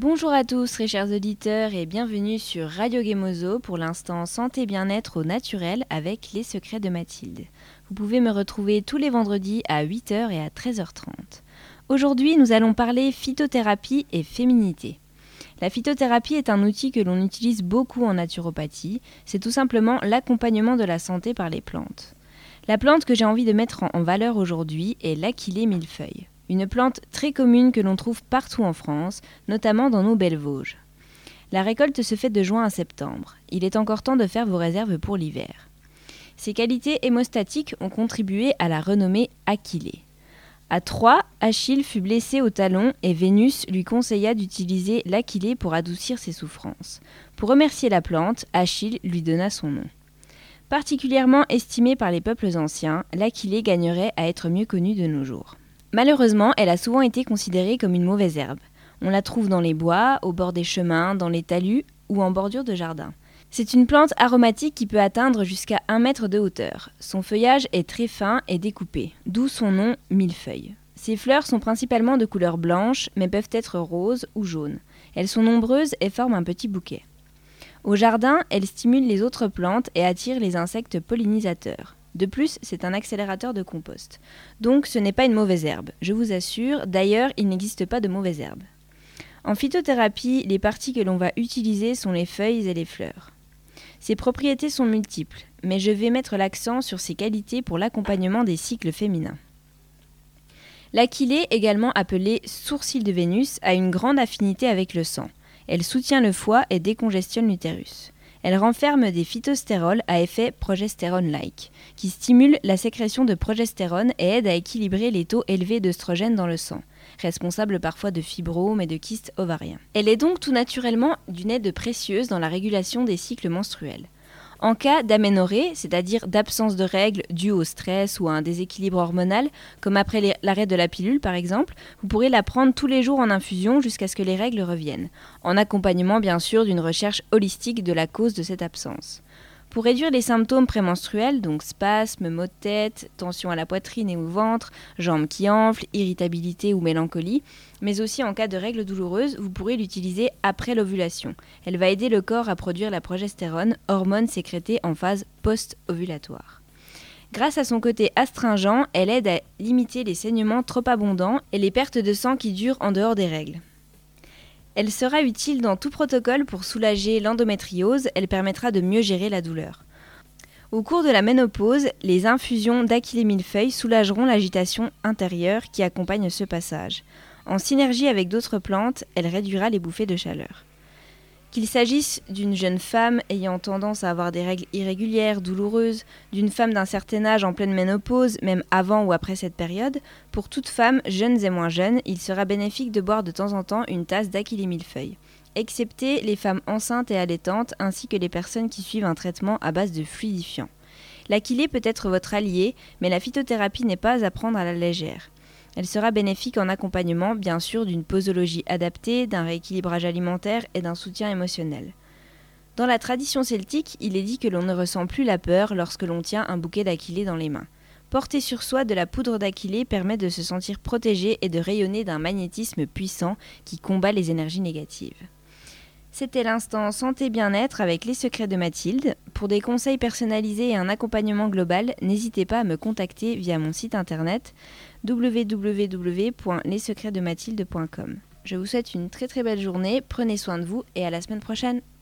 Bonjour à tous, très chers auditeurs, et bienvenue sur Radio Gemozo pour l'instant santé bien-être au naturel avec les secrets de Mathilde. Vous pouvez me retrouver tous les vendredis à 8h et à 13h30. Aujourd'hui, nous allons parler phytothérapie et féminité. La phytothérapie est un outil que l'on utilise beaucoup en naturopathie. C'est tout simplement l'accompagnement de la santé par les plantes. La plante que j'ai envie de mettre en valeur aujourd'hui est l'Achillée millefeuille. Une plante très commune que l'on trouve partout en France, notamment dans nos belles Vosges. La récolte se fait de juin à septembre. Il est encore temps de faire vos réserves pour l'hiver. Ses qualités hémostatiques ont contribué à la renommée Achillée. À Troie, Achille fut blessé au talon et Vénus lui conseilla d'utiliser l'Achillée pour adoucir ses souffrances. Pour remercier la plante, Achille lui donna son nom. Particulièrement estimée par les peuples anciens, l'Achillée gagnerait à être mieux connue de nos jours. Malheureusement, elle a souvent été considérée comme une mauvaise herbe. On la trouve dans les bois, au bord des chemins, dans les talus ou en bordure de jardin. C'est une plante aromatique qui peut atteindre jusqu'à 1 mètre de hauteur. Son feuillage est très fin et découpé, d'où son nom millefeuille. Ses fleurs sont principalement de couleur blanche, mais peuvent être roses ou jaunes. Elles sont nombreuses et forment un petit bouquet. Au jardin, elles stimulent les autres plantes et attirent les insectes pollinisateurs. De plus, c'est un accélérateur de compost. Donc ce n'est pas une mauvaise herbe, je vous assure. D'ailleurs, il n'existe pas de mauvaise herbe. En phytothérapie, les parties que l'on va utiliser sont les feuilles et les fleurs. Ses propriétés sont multiples, mais je vais mettre l'accent sur ses qualités pour l'accompagnement des cycles féminins. L'Achillée, également appelée sourcil de Vénus, a une grande affinité avec le sang. Elle soutient le foie et décongestionne l'utérus. Elle renferme des phytostérols à effet progestérone-like, qui stimulent la sécrétion de progestérone et aident à équilibrer les taux élevés d'œstrogène dans le sang, responsables parfois de fibromes et de kystes ovariens. Elle est donc tout naturellement d'une aide précieuse dans la régulation des cycles menstruels. En cas d'aménorrhée, c'est-à-dire d'absence de règles dues au stress ou à un déséquilibre hormonal, comme après l'arrêt de la pilule par exemple, vous pourrez la prendre tous les jours en infusion jusqu'à ce que les règles reviennent, en accompagnement bien sûr d'une recherche holistique de la cause de cette absence. Pour réduire les symptômes prémenstruels, donc spasmes, maux de tête, tension à la poitrine et au ventre, jambes qui enflent, irritabilité ou mélancolie, mais aussi en cas de règles douloureuses, vous pourrez l'utiliser après l'ovulation. Elle va aider le corps à produire la progestérone, hormone sécrétée en phase post-ovulatoire. Grâce à son côté astringent, elle aide à limiter les saignements trop abondants et les pertes de sang qui durent en dehors des règles. Elle sera utile dans tout protocole pour soulager l'endométriose, elle permettra de mieux gérer la douleur. Au cours de la ménopause, les infusions d'Achillée millefeuille soulageront l'agitation intérieure qui accompagne ce passage. En synergie avec d'autres plantes, elle réduira les bouffées de chaleur. Qu'il s'agisse d'une jeune femme ayant tendance à avoir des règles irrégulières, douloureuses, d'une femme d'un certain âge en pleine ménopause, même avant ou après cette période, pour toute femme, jeunes et moins jeunes, il sera bénéfique de boire de temps en temps une tasse d'Achillée millefeuille, excepté les femmes enceintes et allaitantes ainsi que les personnes qui suivent un traitement à base de fluidifiants. L'Achillée peut être votre allié, mais la phytothérapie n'est pas à prendre à la légère. Elle sera bénéfique en accompagnement, bien sûr, d'une posologie adaptée, d'un rééquilibrage alimentaire et d'un soutien émotionnel. Dans la tradition celtique, il est dit que l'on ne ressent plus la peur lorsque l'on tient un bouquet d'Achillée dans les mains. Porter sur soi de la poudre d'Achillée permet de se sentir protégé et de rayonner d'un magnétisme puissant qui combat les énergies négatives. C'était l'instant santé bien-être avec les secrets de Mathilde. Pour des conseils personnalisés et un accompagnement global, n'hésitez pas à me contacter via mon site internet www.lessecretsdemathilde.com. Je vous souhaite une très très belle journée, prenez soin de vous et à la semaine prochaine.